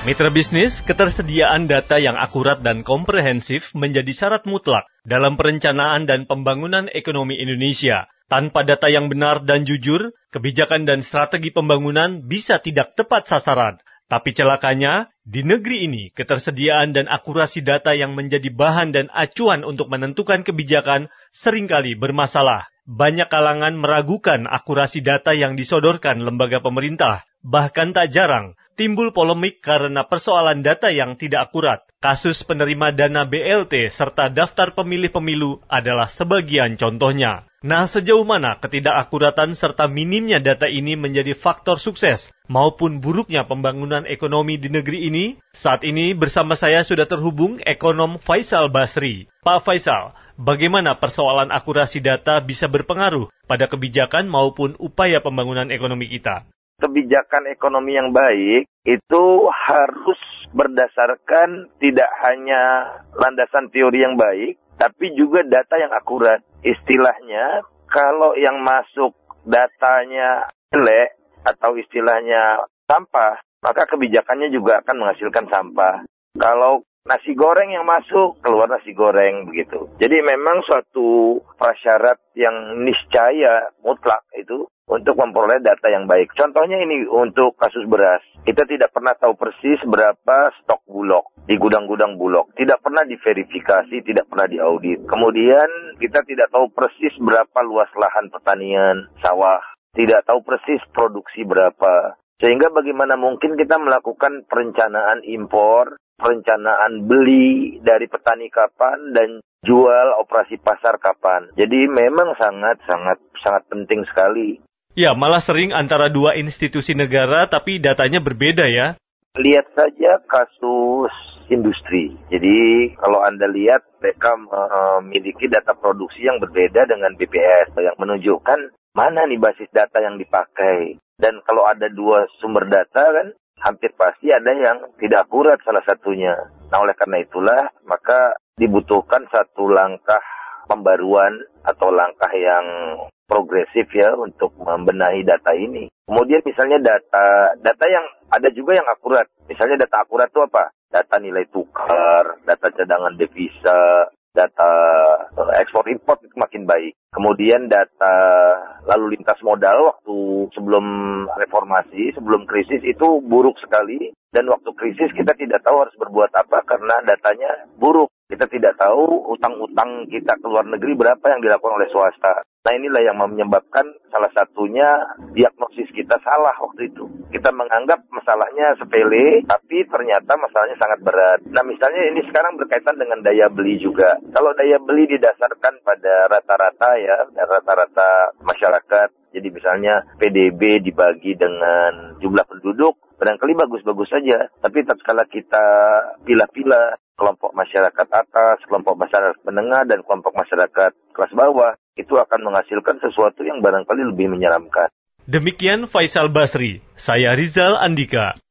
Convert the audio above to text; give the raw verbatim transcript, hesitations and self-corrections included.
Mitra bisnis, ketersediaan data yang akurat dan komprehensif menjadi syarat mutlak dalam perencanaan dan pembangunan ekonomi Indonesia. Tanpa data yang benar dan jujur, kebijakan dan strategi pembangunan bisa tidak tepat sasaran. Tapi celakanya, di negeri ini, ketersediaan dan akurasi data yang menjadi bahan dan acuan untuk menentukan kebijakan seringkali bermasalah. Banyak kalangan meragukan akurasi data yang disodorkan lembaga pemerintah. Bahkan tak jarang, timbul polemik karena persoalan data yang tidak akurat. Kasus penerima dana B L T serta daftar pemilih pemilu adalah sebagian contohnya. Nah, sejauh mana ketidakakuratan serta minimnya data ini menjadi faktor sukses maupun buruknya pembangunan ekonomi di negeri ini? Saat ini bersama saya sudah terhubung ekonom Faisal Basri. Pak Faisal, bagaimana persoalan akurasi data bisa berpengaruh pada kebijakan maupun upaya pembangunan ekonomi kita? Kebijakan ekonomi yang baik itu harus berdasarkan tidak hanya landasan teori yang baik, tapi juga data yang akurat. Istilahnya, kalau yang masuk datanya jelek atau istilahnya sampah, maka kebijakannya juga akan menghasilkan sampah. Kalau nasi goreng yang masuk, keluar nasi goreng begitu. Jadi memang suatu prasyarat yang niscaya mutlak itu untuk memperoleh data yang baik. Contohnya ini untuk kasus beras. Kita tidak pernah tahu persis berapa stok Bulog di gudang-gudang Bulog. Tidak pernah diverifikasi, tidak pernah diaudit. Kemudian kita tidak tahu persis berapa luas lahan pertanian, sawah. Tidak tahu persis produksi berapa. Sehingga bagaimana mungkin kita melakukan perencanaan impor, perencanaan beli dari petani kapan, dan jual operasi pasar kapan. Jadi memang sangat, sangat, sangat penting sekali. Ya, malah sering antara dua institusi negara, tapi datanya berbeda ya. Lihat saja kasus industri. Jadi kalau Anda lihat, mereka memiliki data produksi yang berbeda dengan B P S, yang menunjukkan mana nih basis data yang dipakai. Dan kalau ada dua sumber data kan, hampir pasti ada yang tidak akurat salah satunya. Nah, oleh karena itulah, maka dibutuhkan satu langkah pembaruan atau langkah yang progresif ya untuk membenahi data ini. Kemudian misalnya data data yang ada juga yang akurat. Misalnya data akurat itu apa? Data nilai tukar, data cadangan devisa, data ekspor impor itu makin baik. Kemudian data lalu lintas modal waktu sebelum reformasi, sebelum krisis itu buruk sekali. Dan waktu krisis kita tidak tahu harus berbuat apa karena datanya buruk. Kita tidak tahu utang-utang kita ke luar negeri berapa yang dilakukan oleh swasta. Nah, inilah yang menyebabkan salah satunya diagnosis kita salah waktu itu. Kita menganggap masalahnya sepele, tapi ternyata masalahnya sangat berat. Nah, misalnya ini sekarang berkaitan dengan daya beli juga. Kalau daya beli didasarkan pada rata-rata ya, rata-rata masyarakat. Jadi misalnya P D B dibagi dengan jumlah penduduk, barangkali bagus-bagus saja. Tapi tatkala kita pilah-pilah kelompok masyarakat atas, kelompok masyarakat menengah, dan kelompok masyarakat kelas bawah, itu akan menghasilkan sesuatu yang barangkali lebih menyeramkan. Demikian Faisal Basri, saya Rizal Andika.